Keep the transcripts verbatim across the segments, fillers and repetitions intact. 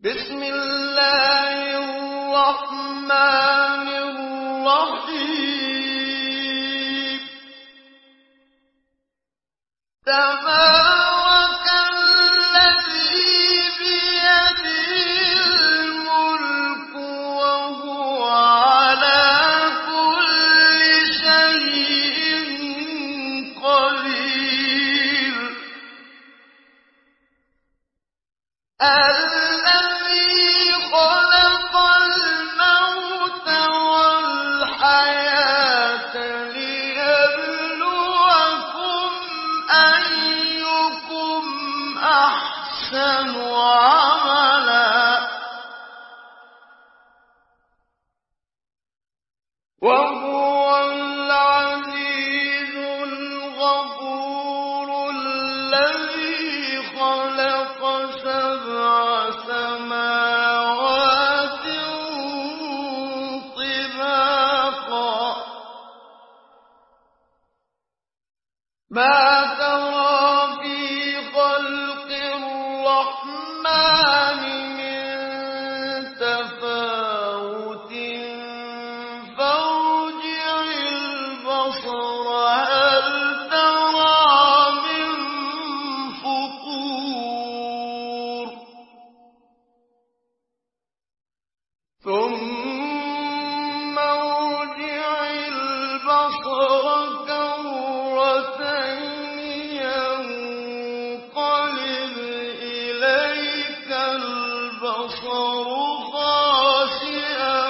بسم الله الرحمن الرحيم تبارك الذي بيده الملك وهو على كل شيء قدير الذي خلق الموت والحياة ليبلوكم أيكم أحسن عملا وهو العزيز الغفور الذي خلق سبع سماوات طباقا ما ترى في خلق الرحمن من تفاوت فارجع البصر هل ترى من فطور ثم ارجع البصر كرتين ينقلب إليك البصر خاسئا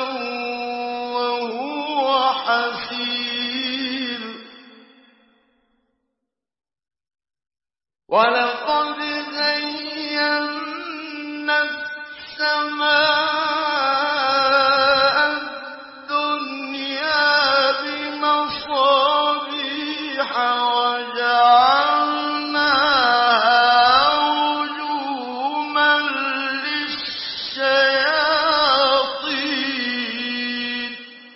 وهو حسير ولقد زينا السماء الدنيا بمصابيح وجعلناها رجوما للشياطين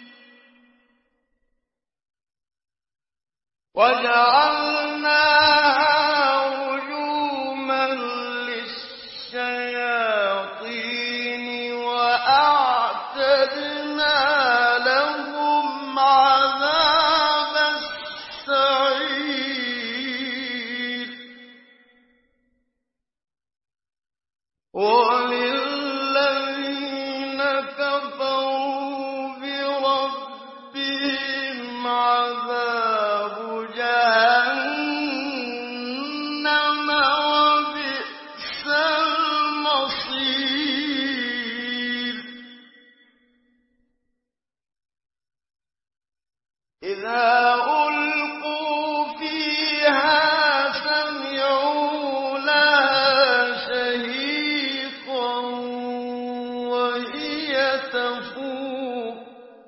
وجعلناها رجوما للشياطين وأعتدنا لهم عذاب السعير وللذين كفروا بربهم عذاب جهنم وبئس المصير إذا ألقوا فيها سمعوا لها شهيقا وهي تفور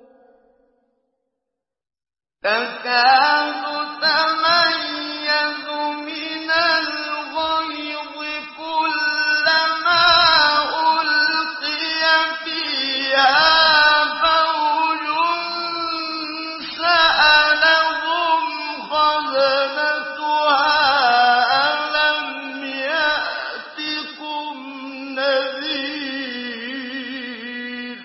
تكاد تميز من الغيظ كلما ألقي فيها فوج سألهم خزنتها ألم يأتكم نذير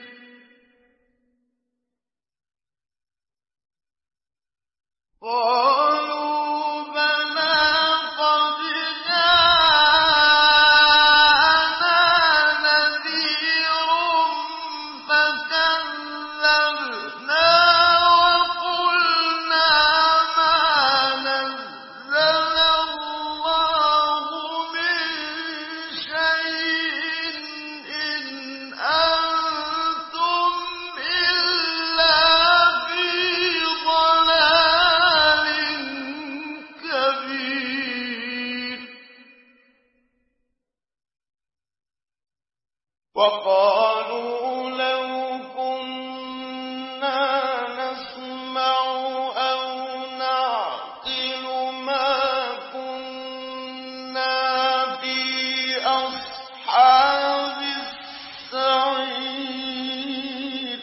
قالوا بلى قد جاءنا نذير فكذبنا وقلنا ما نزل الله من شيء إن أنتم إلا في ضلال كبير وقالوا لو كنا نسمع أو نعقل ما كنا في أصحاب السعير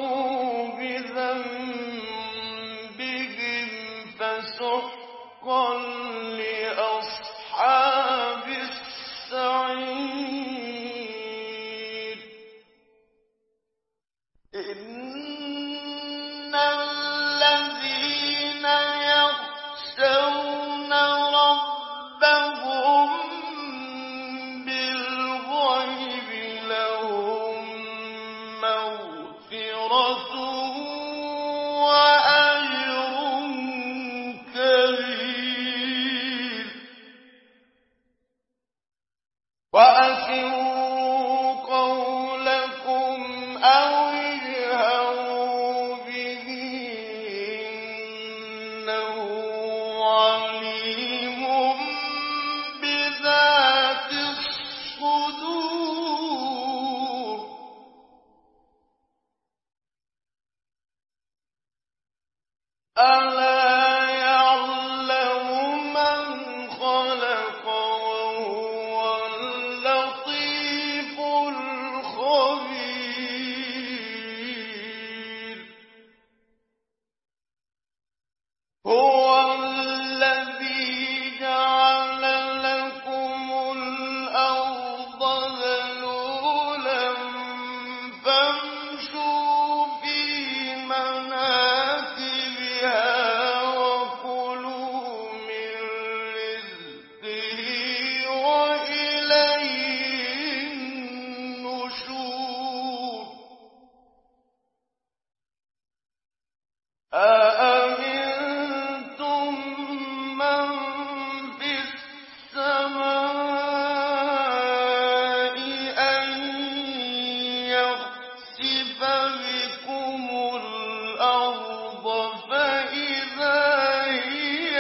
فاعترفوا بذنبهم فسحقا لأصحاب السعير إن الذين يخشون ربهم بالغيب لهم مغفرة وأجر كبير وأسروا قولكم أو اجهروا به إنه عليم بذات الصدور ألا يعلم من خلق وهو اللطيف الخبير هو الذي جعل لكم الأرض ذلولا فامشوا في مناكبها وكلوا من رزقه وإليه النشور أأمنتم من في السماء أن يخسف بكم الأرض فإذا هي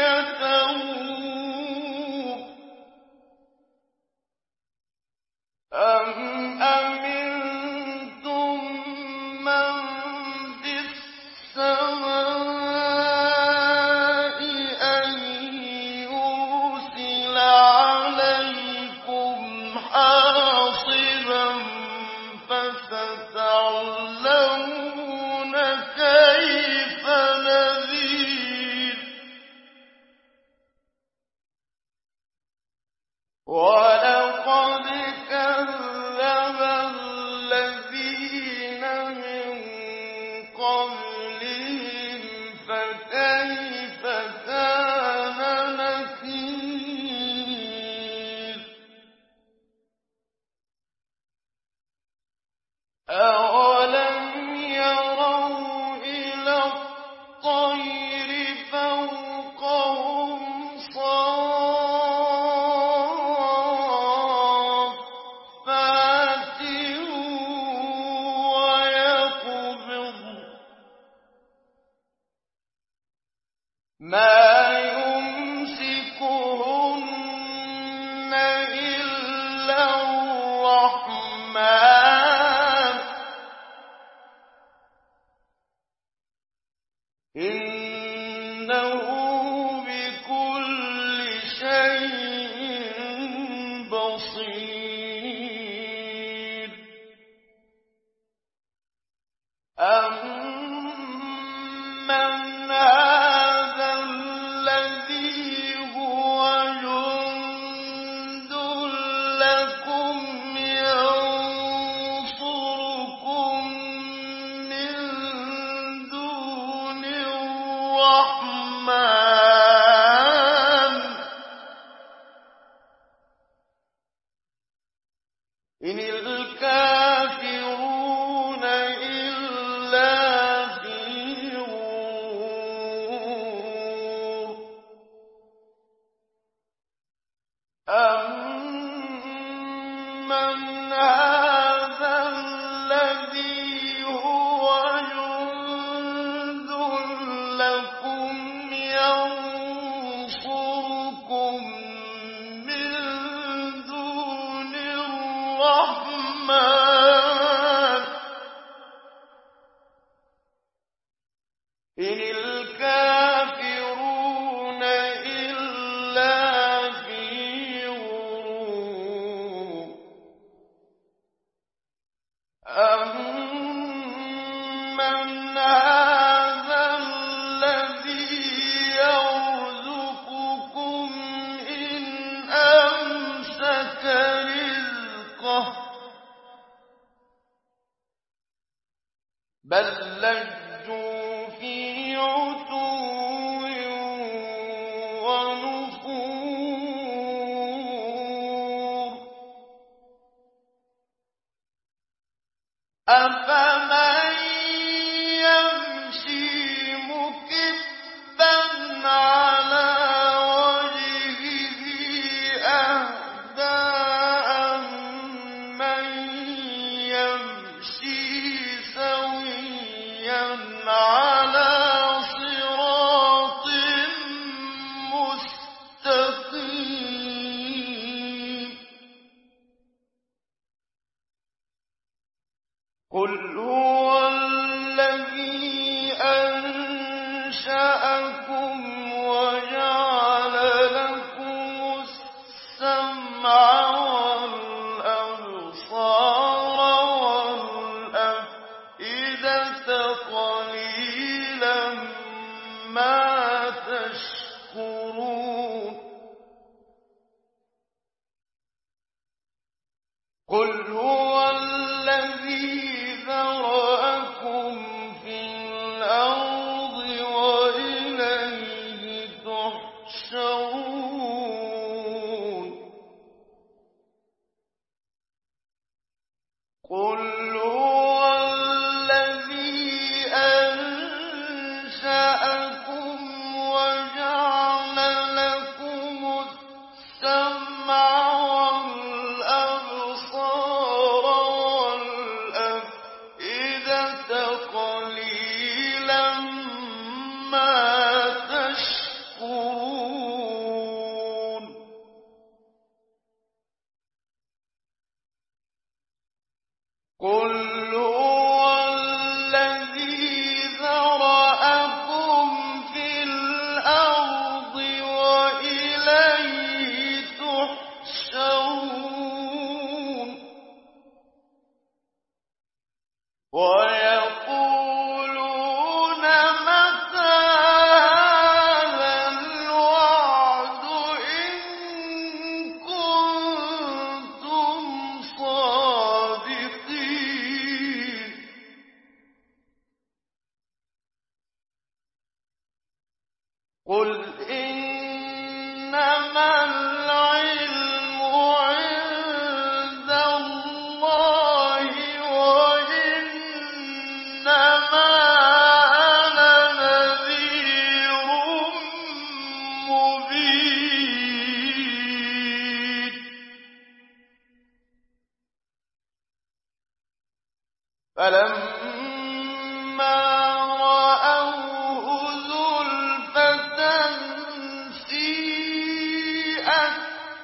تمور أم أمنتم من في السماء أن يرسل عليكم حاصبا فستعلمون كيف نذير ولقد كذب الذين من قبلهم فكيف كان نكير أولم يروا إلى الطير فوقهم تحشرون قل هو الذي أنشأكم وجعل لكم السمع والأبصار والأفئدة قليلا ما تشكرون قل هو الذي ذرأكم في الأرض وإليه تحشرون ويقولون متى هذا الوعد إن كنتم صادقين قل إنما العلم عند الله وإنما أنا نذير مبين فلما رأوه زلفة سيئت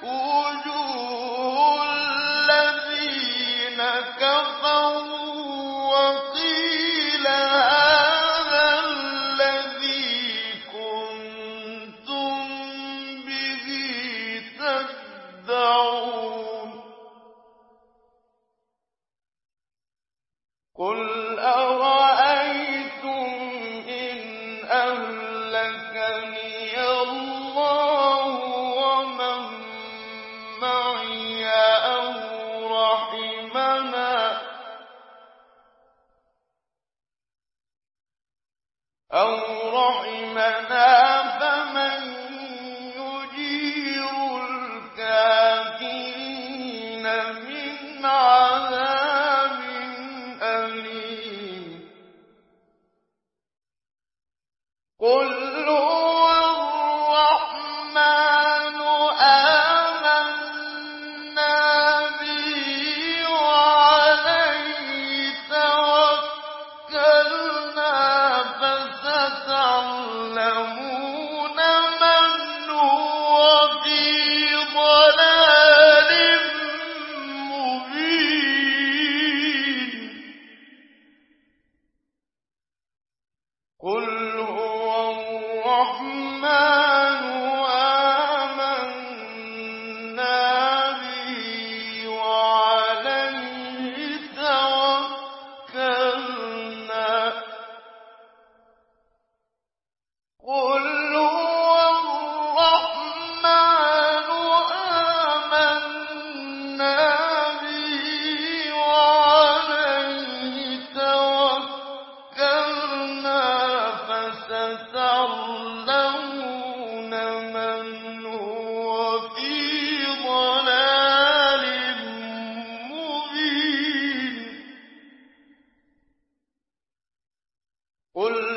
وجوه الذين كفروا وقيل هذا الذي كنتم به تدعون قل أرأيتم إن أهلكني الله ومن معي أو رحمنا أو رحمنا فمن يجير الكافرين من عذاب أليم قل هو الرحمن آمنا به وعليه توكلنا فستعلمون من هو في ضلال مبين قل هو الرحمن آمنا به وعليه توكلنا قل هو الرحمن آمنا به وعليه توكلنا فستعلمون من هو في ضلال مبين قل